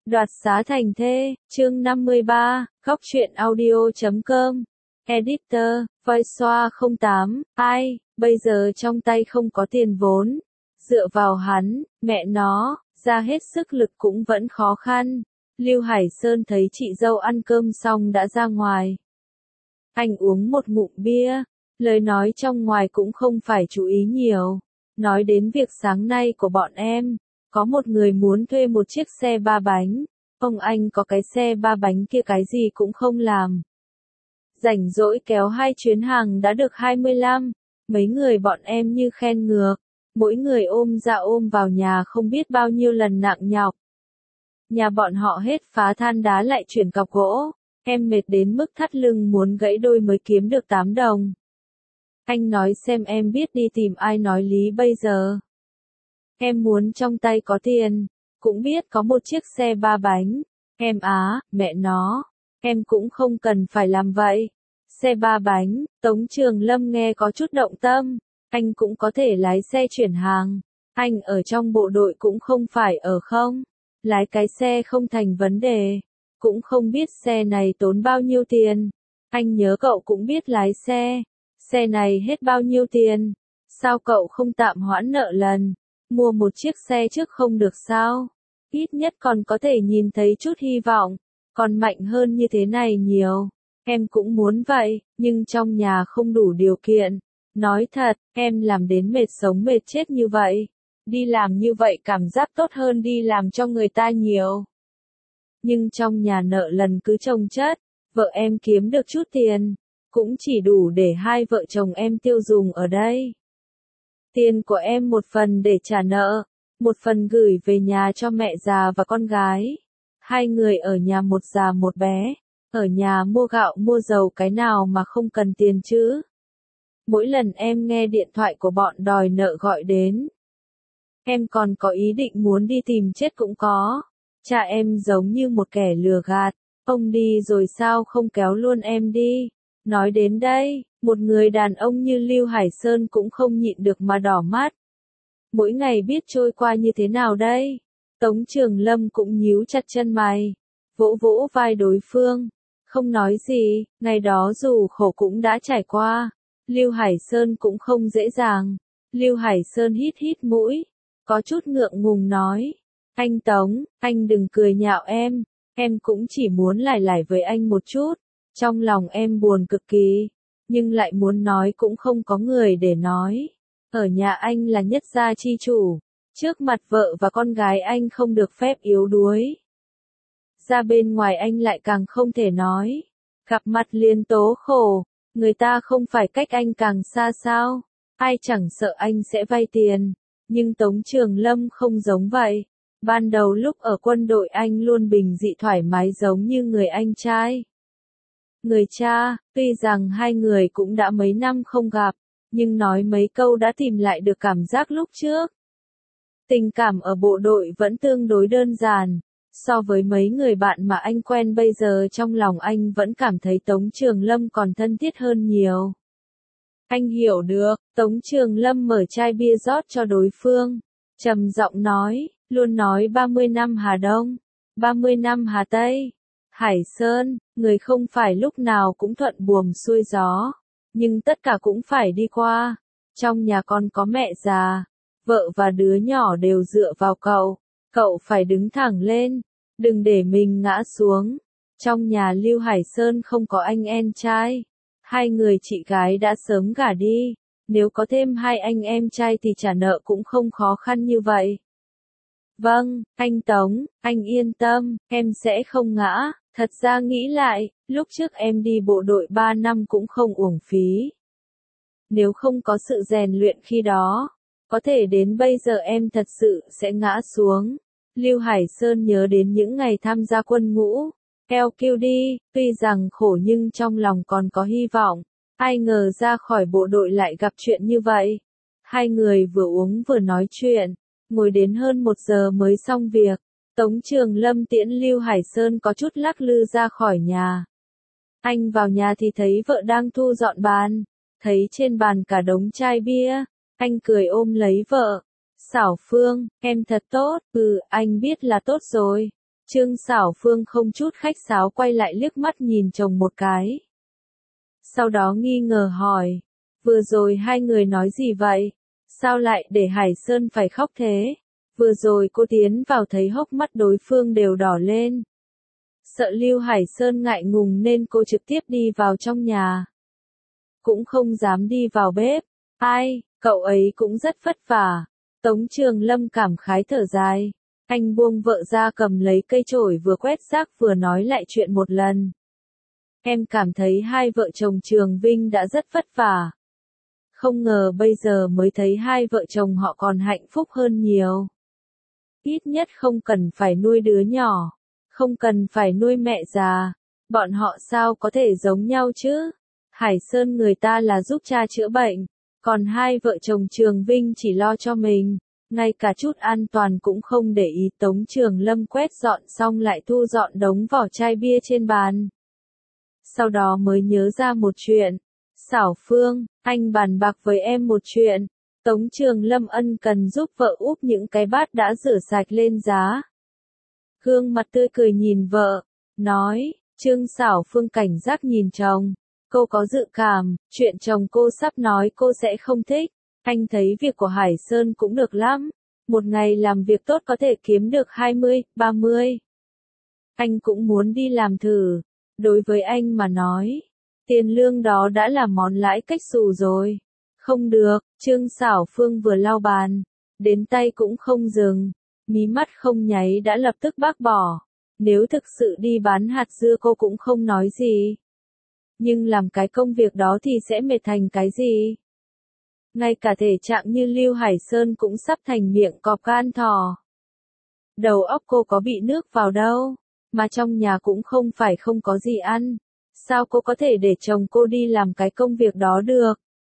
Đoạt xá thành thê, chương 53, góc truyện audio.com. Editor, Voiceover 08, ai, bây giờ trong tay không có tiền vốn. Dựa vào hắn, mẹ nó, ra hết sức lực cũng vẫn khó khăn. Lưu Hải Sơn thấy chị dâu ăn cơm xong đã ra ngoài. Anh uống một ngụm bia, lời nói trong ngoài cũng không phải chú ý nhiều. Nói đến việc sáng nay của bọn em. Có một người muốn thuê một chiếc xe ba bánh, ông anh có cái xe ba bánh kia cái gì cũng không làm. Rảnh rỗi kéo 2 chuyến hàng đã được 25, mấy người bọn em như khen ngược, mỗi người ôm ra ôm vào nhà không biết bao nhiêu lần nặng nhọc. Nhà bọn họ hết phá than đá lại chuyển cọc gỗ, em mệt đến mức thắt lưng muốn gãy đôi mới kiếm được 8 đồng. Anh nói xem em biết đi tìm ai nói lý bây giờ. Em muốn trong tay có tiền, cũng biết có một chiếc xe ba bánh. Em mẹ nó, em cũng không cần phải làm vậy. Xe ba bánh, Tống Trường Lâm nghe có chút động tâm, anh cũng có thể lái xe chuyển hàng. Anh ở trong bộ đội cũng không phải ở không. Lái cái xe không thành vấn đề, cũng không biết xe này tốn bao nhiêu tiền. Anh nhớ cậu cũng biết lái xe này hết bao nhiêu tiền. Sao cậu không tạm hoãn nợ lần? Mua một chiếc xe trước không được sao? Ít nhất còn có thể nhìn thấy chút hy vọng, còn mạnh hơn như thế này nhiều. Em cũng muốn vậy, nhưng trong nhà không đủ điều kiện. Nói thật, em làm đến mệt sống mệt chết như vậy. Đi làm như vậy cảm giác tốt hơn đi làm cho người ta nhiều. Nhưng trong nhà nợ lần cứ chồng chất, vợ em kiếm được chút tiền, cũng chỉ đủ để hai vợ chồng em tiêu dùng ở đây. Tiền của em một phần để trả nợ, một phần gửi về nhà cho mẹ già và con gái. Hai người ở nhà một già một bé, ở nhà mua gạo mua dầu cái nào mà không cần tiền chứ. Mỗi lần em nghe điện thoại của bọn đòi nợ gọi đến, em còn có ý định muốn đi tìm chết cũng có. Cha em giống như một kẻ lừa gạt, ông đi rồi sao không kéo luôn em đi. Nói đến đây, một người đàn ông như Lưu Hải Sơn cũng không nhịn được mà đỏ mắt. Mỗi ngày biết trôi qua như thế nào đây? Tống Trường Lâm cũng nhíu chặt chân mày, vỗ vỗ vai đối phương, không nói gì, ngày đó dù khổ cũng đã trải qua. Lưu Hải Sơn cũng không dễ dàng. Lưu Hải Sơn hít hít mũi, có chút ngượng ngùng nói, anh Tống, anh đừng cười nhạo em cũng chỉ muốn lải lải với anh một chút. Trong lòng em buồn cực kỳ, nhưng lại muốn nói cũng không có người để nói. Ở nhà anh là nhất gia chi chủ, trước mặt vợ và con gái anh không được phép yếu đuối. Ra bên ngoài anh lại càng không thể nói. Gặp mặt liền tố khổ, người ta không phải cách anh càng xa sao, ai chẳng sợ anh sẽ vay tiền. Nhưng Tống Trường Lâm không giống vậy. Ban đầu lúc ở quân đội anh luôn bình dị thoải mái giống như người anh trai. Người cha, tuy rằng hai người cũng đã mấy năm không gặp, nhưng nói mấy câu đã tìm lại được cảm giác lúc trước. Tình cảm ở bộ đội vẫn tương đối đơn giản, so với mấy người bạn mà anh quen bây giờ trong lòng anh vẫn cảm thấy Tống Trường Lâm còn thân thiết hơn nhiều. Anh hiểu được, Tống Trường Lâm mở chai bia rót cho đối phương, trầm giọng nói, luôn nói 30 năm Hà Đông, 30 năm Hà Tây. Hải Sơn, người không phải lúc nào cũng thuận buồm xuôi gió, nhưng tất cả cũng phải đi qua. Trong nhà con có mẹ già, vợ và đứa nhỏ đều dựa vào cậu phải đứng thẳng lên, đừng để mình ngã xuống. Trong nhà Lưu Hải Sơn không có anh em trai, hai người chị gái đã sớm gả đi, nếu có thêm hai anh em trai thì trả nợ cũng không khó khăn như vậy. Vâng, anh Tống, anh yên tâm, em sẽ không ngã. Thật ra nghĩ lại, lúc trước em đi bộ đội 3 năm cũng không uổng phí. Nếu không có sự rèn luyện khi đó, có thể đến bây giờ em thật sự sẽ ngã xuống. Lưu Hải Sơn nhớ đến những ngày tham gia quân ngũ. Eo kêu đi, tuy rằng khổ nhưng trong lòng còn có hy vọng. Ai ngờ ra khỏi bộ đội lại gặp chuyện như vậy. Hai người vừa uống vừa nói chuyện, ngồi đến hơn 1 giờ mới xong việc. Tống Trường Lâm tiễn Lưu Hải Sơn có chút lắc lư ra khỏi nhà. Anh vào nhà thì thấy vợ đang thu dọn bàn, thấy trên bàn cả đống chai bia, anh cười ôm lấy vợ. Xảo Phương, em thật tốt, anh biết là tốt rồi. Trương Xảo Phương không chút khách sáo quay lại liếc mắt nhìn chồng một cái. Sau đó nghi ngờ hỏi, vừa rồi hai người nói gì vậy? Sao lại để Hải Sơn phải khóc thế? Vừa rồi cô tiến vào thấy hốc mắt đối phương đều đỏ lên. Sợ Lưu Hải Sơn ngại ngùng nên cô trực tiếp đi vào trong nhà. Cũng không dám đi vào bếp. Ai, cậu ấy cũng rất vất vả. Tống Trường Lâm cảm khái thở dài. Anh buông vợ ra cầm lấy cây chổi vừa quét rác vừa nói lại chuyện một lần. Em cảm thấy hai vợ chồng Trường Vinh đã rất vất vả. Không ngờ bây giờ mới thấy hai vợ chồng họ còn hạnh phúc hơn nhiều. Ít nhất không cần phải nuôi đứa nhỏ. Không cần phải nuôi mẹ già. Bọn họ sao có thể giống nhau chứ? Hải Sơn người ta là giúp cha chữa bệnh. Còn hai vợ chồng Trường Vinh chỉ lo cho mình. Ngay cả chút an toàn cũng không để ý. Tống Trường Lâm quét dọn xong lại thu dọn đống vỏ chai bia trên bàn. Sau đó mới nhớ ra một chuyện. Xảo Phương, anh bàn bạc với em một chuyện. Tống Trường Lâm ân cần giúp vợ úp những cái bát đã rửa sạch lên giá. Gương mặt tươi cười nhìn vợ, nói, Trương Xảo Phương cảnh giác nhìn chồng. Cô có dự cảm, chuyện chồng cô sắp nói cô sẽ không thích. Anh thấy việc của Hải Sơn cũng được lắm. Một ngày làm việc tốt có thể kiếm được 20, 30. Anh cũng muốn đi làm thử. Đối với anh mà nói, tiền lương đó đã là món lãi cách xù rồi. Không được, Trương Xảo Phương vừa lau bàn, đến tay cũng không dừng, mí mắt không nháy đã lập tức bác bỏ. Nếu thực sự đi bán hạt dưa cô cũng không nói gì. Nhưng làm cái công việc đó thì sẽ mệt thành cái gì? Ngay cả thể trạng như Lưu Hải Sơn cũng sắp thành miệng cọp gan thỏ. Đầu óc cô có bị nước vào đâu, mà trong nhà cũng không phải không có gì ăn. Sao cô có thể để chồng cô đi làm cái công việc đó được?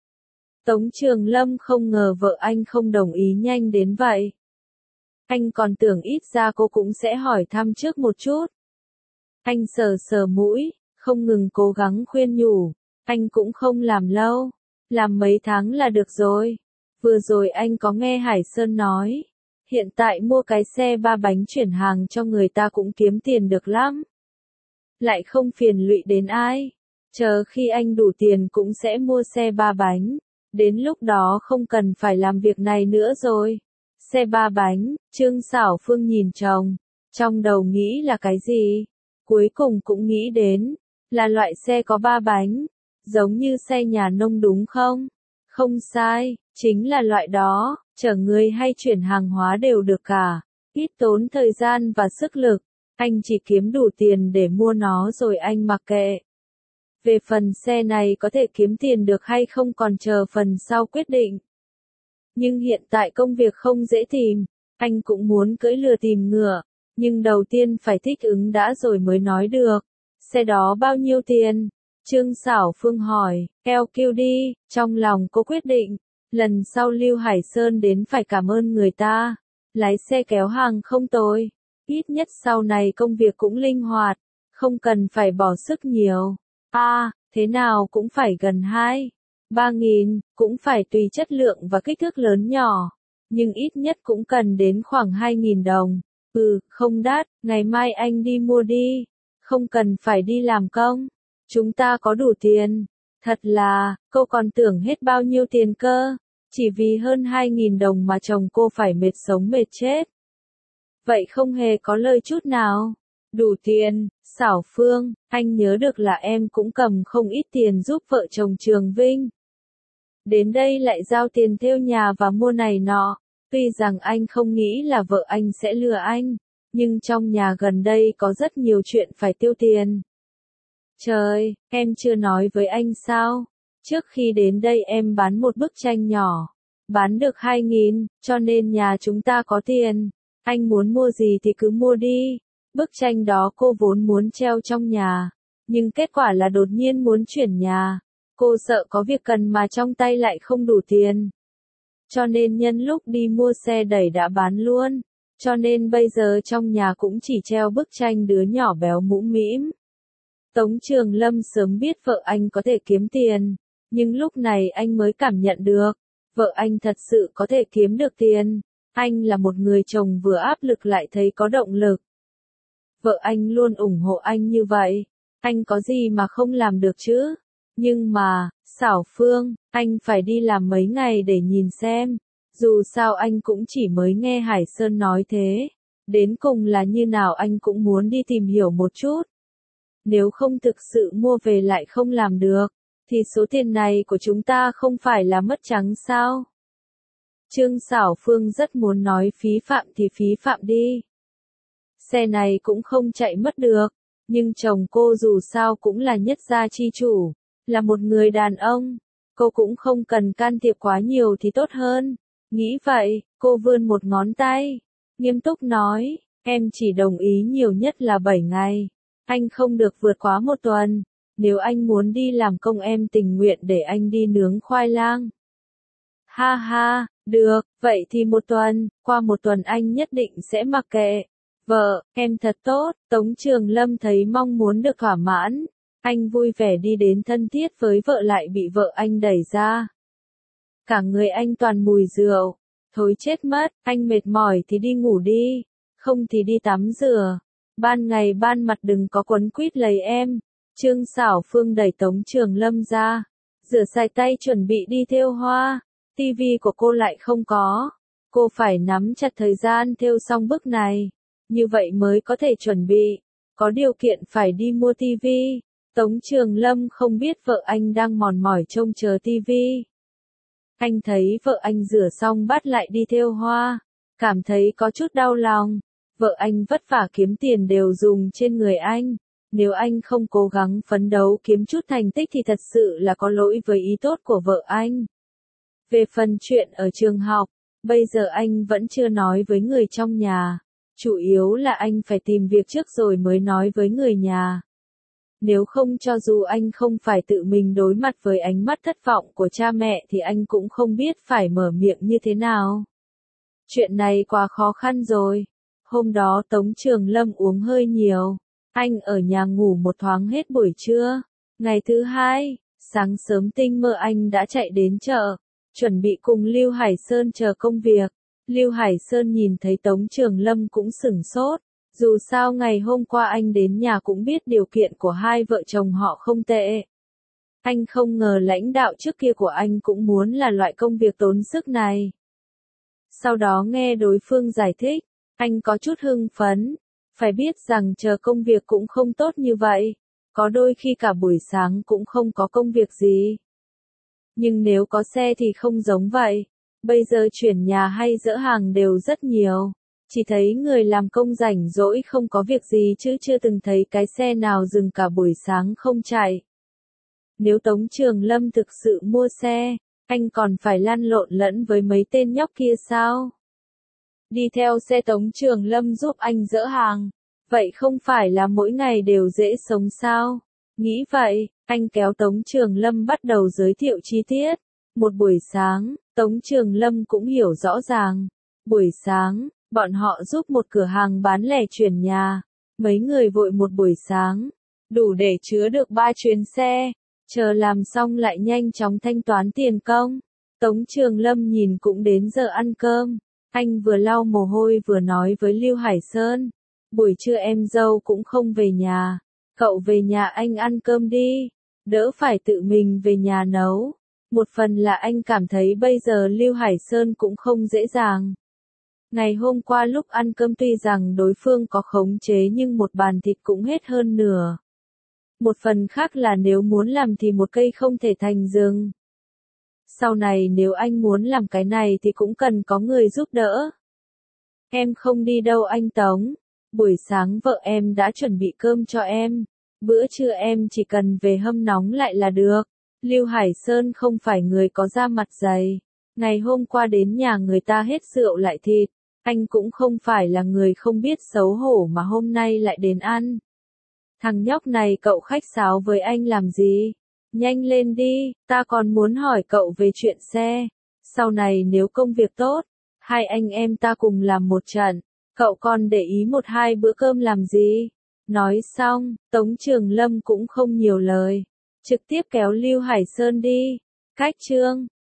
Tống Trường Lâm không ngờ vợ anh không đồng ý nhanh đến vậy. Anh còn tưởng ít ra cô cũng sẽ hỏi thăm trước một chút. Anh sờ sờ mũi, không ngừng cố gắng khuyên nhủ. Anh cũng không làm lâu, làm mấy tháng là được rồi. Vừa rồi anh có nghe Hải Sơn nói, hiện tại mua cái xe 3 bánh chuyển hàng cho người ta cũng kiếm tiền được lắm. Lại không phiền lụy đến ai. Chờ khi anh đủ tiền cũng sẽ mua xe 3 bánh. Đến lúc đó không cần phải làm việc này nữa rồi. Xe 3 bánh, Trương Xảo Phương nhìn chồng. Trong đầu nghĩ là cái gì? Cuối cùng cũng nghĩ đến, là loại xe có 3 bánh. Giống như xe nhà nông đúng không? Không sai, chính là loại đó, chở người hay chuyển hàng hóa đều được cả. Ít tốn thời gian và sức lực. Anh chỉ kiếm đủ tiền để mua nó rồi anh mặc kệ. Về phần xe này có thể kiếm tiền được hay không còn chờ phần sau quyết định. Nhưng hiện tại công việc không dễ tìm, anh cũng muốn cưỡi lừa tìm ngựa, nhưng đầu tiên phải thích ứng đã rồi mới nói được. Xe đó bao nhiêu tiền? Trương Xảo Phương hỏi, eo kêu đi, trong lòng cô quyết định, lần sau Lưu Hải Sơn đến phải cảm ơn người ta. Lái xe kéo hàng không tồi, ít nhất sau này công việc cũng linh hoạt, không cần phải bỏ sức nhiều. Thế nào cũng phải gần 2-3 nghìn, cũng phải tùy chất lượng và kích thước lớn nhỏ, nhưng ít nhất cũng cần đến khoảng 2.000 đồng. Không đắt, ngày mai anh đi mua đi, không cần phải đi làm công, chúng ta có đủ tiền. Thật là, cô còn tưởng hết bao nhiêu tiền cơ, chỉ vì hơn 2.000 đồng mà chồng cô phải mệt sống mệt chết. Vậy không hề có lời chút nào. Đủ tiền, Xảo Phương, anh nhớ được là em cũng cầm không ít tiền giúp vợ chồng Trường Vinh. Đến đây lại giao tiền thêu nhà và mua này nọ. Tuy rằng anh không nghĩ là vợ anh sẽ lừa anh, nhưng trong nhà gần đây có rất nhiều chuyện phải tiêu tiền. Trời, em chưa nói với anh sao? Trước khi đến đây em bán một bức tranh nhỏ, bán được 2.000, cho nên nhà chúng ta có tiền. Anh muốn mua gì thì cứ mua đi. Bức tranh đó cô vốn muốn treo trong nhà, nhưng kết quả là đột nhiên muốn chuyển nhà. Cô sợ có việc cần mà trong tay lại không đủ tiền. Cho nên nhân lúc đi mua xe đẩy đã bán luôn. Cho nên bây giờ trong nhà cũng chỉ treo bức tranh đứa nhỏ béo mũm mĩm. Tống Trường Lâm sớm biết vợ anh có thể kiếm tiền, nhưng lúc này anh mới cảm nhận được, vợ anh thật sự có thể kiếm được tiền. Anh là một người chồng vừa áp lực lại thấy có động lực. Vợ anh luôn ủng hộ anh như vậy, anh có gì mà không làm được chứ? Nhưng mà, Xảo Phương, anh phải đi làm mấy ngày để nhìn xem. Dù sao anh cũng chỉ mới nghe Hải Sơn nói thế. Đến cùng là như nào anh cũng muốn đi tìm hiểu một chút. Nếu không thực sự mua về lại không làm được, thì số tiền này của chúng ta không phải là mất trắng sao? Trương Xảo Phương rất muốn nói phí phạm thì phí phạm đi. Xe này cũng không chạy mất được, nhưng chồng cô dù sao cũng là nhất gia chi chủ, là một người đàn ông, cô cũng không cần can thiệp quá nhiều thì tốt hơn. Nghĩ vậy, cô vươn một ngón tay, nghiêm túc nói, em chỉ đồng ý nhiều nhất là 7 ngày, anh không được vượt quá 1 tuần, nếu anh muốn đi làm công em tình nguyện để anh đi nướng khoai lang. Ha ha, được, vậy thì 1 tuần, qua 1 tuần anh nhất định sẽ mặc kệ. Vợ, em thật tốt, Tống Trường Lâm thấy mong muốn được thỏa mãn. Anh vui vẻ đi đến thân thiết với vợ lại bị vợ anh đẩy ra. Cả người anh toàn mùi rượu. Thối chết mất, anh mệt mỏi thì đi ngủ đi, không thì đi tắm rửa. Ban ngày ban mặt đừng có quấn quýt lấy em. Trương Xảo Phương đẩy Tống Trường Lâm ra. Rửa sạch tay chuẩn bị đi thêu hoa. Tivi của cô lại không có. Cô phải nắm chặt thời gian thêu xong bức này. Như vậy mới có thể chuẩn bị. Có điều kiện phải đi mua tivi. Tống Trường Lâm không biết vợ anh đang mòn mỏi trông chờ tivi. Anh thấy vợ anh rửa xong bắt lại đi thêu hoa. Cảm thấy có chút đau lòng. Vợ anh vất vả kiếm tiền đều dùng trên người anh. Nếu anh không cố gắng phấn đấu kiếm chút thành tích thì thật sự là có lỗi với ý tốt của vợ anh. Về phần chuyện ở trường học, bây giờ anh vẫn chưa nói với người trong nhà. Chủ yếu là anh phải tìm việc trước rồi mới nói với người nhà. Nếu không cho dù anh không phải tự mình đối mặt với ánh mắt thất vọng của cha mẹ thì anh cũng không biết phải mở miệng như thế nào. Chuyện này quá khó khăn rồi. Hôm đó Tống Trường Lâm uống hơi nhiều. Anh ở nhà ngủ một thoáng hết buổi trưa. Ngày thứ hai, sáng sớm tinh mơ anh đã chạy đến chợ, chuẩn bị cùng Lưu Hải Sơn chờ công việc. Lưu Hải Sơn nhìn thấy Tống Trường Lâm cũng sửng sốt. Dù sao ngày hôm qua anh đến nhà cũng biết điều kiện của hai vợ chồng họ không tệ. Anh không ngờ lãnh đạo trước kia của anh cũng muốn là loại công việc tốn sức này. Sau đó nghe đối phương giải thích, anh có chút hưng phấn. Phải biết rằng chờ công việc cũng không tốt như vậy. Có đôi khi cả buổi sáng cũng không có công việc gì. Nhưng nếu có xe thì không giống vậy. Bây giờ chuyển nhà hay dỡ hàng đều rất nhiều. Chỉ thấy người làm công rảnh rỗi không có việc gì chứ chưa từng thấy cái xe nào dừng cả buổi sáng không chạy. Nếu Tống Trường Lâm thực sự mua xe, anh còn phải lăn lộn lẫn với mấy tên nhóc kia sao? Đi theo xe Tống Trường Lâm giúp anh dỡ hàng, vậy không phải là mỗi ngày đều dễ sống sao? Nghĩ vậy, anh kéo Tống Trường Lâm bắt đầu giới thiệu chi tiết. Một buổi sáng, Tống Trường Lâm cũng hiểu rõ ràng. Buổi sáng, bọn họ giúp một cửa hàng bán lẻ chuyển nhà. Mấy người vội một buổi sáng, đủ để chứa được 3 chuyến xe. Chờ làm xong lại nhanh chóng thanh toán tiền công. Tống Trường Lâm nhìn cũng đến giờ ăn cơm. Anh vừa lau mồ hôi vừa nói với Lưu Hải Sơn. Buổi trưa em dâu cũng không về nhà. Cậu về nhà anh ăn cơm đi. Đỡ phải tự mình về nhà nấu. Một phần là anh cảm thấy bây giờ Lưu Hải Sơn cũng không dễ dàng. Ngày hôm qua lúc ăn cơm tuy rằng đối phương có khống chế nhưng một bàn thịt cũng hết hơn nửa. Một phần khác là nếu muốn làm thì một cây không thể thành rừng. Sau này nếu anh muốn làm cái này thì cũng cần có người giúp đỡ. Em không đi đâu anh Tống. Buổi sáng vợ em đã chuẩn bị cơm cho em. Bữa trưa em chỉ cần về hâm nóng lại là được. Lưu Hải Sơn không phải người có da mặt dày. Ngày hôm qua đến nhà người ta hết rượu lại thịt. Anh cũng không phải là người không biết xấu hổ mà hôm nay lại đến ăn. Thằng nhóc này cậu khách sáo với anh làm gì? Nhanh lên đi, ta còn muốn hỏi cậu về chuyện xe. Sau này nếu công việc tốt, hai anh em ta cùng làm một trận. Cậu còn để ý 1-2 bữa cơm làm gì? Nói xong, Tống Trường Lâm cũng không nhiều lời. Trực tiếp kéo Lưu Hải Sơn đi. Cách chương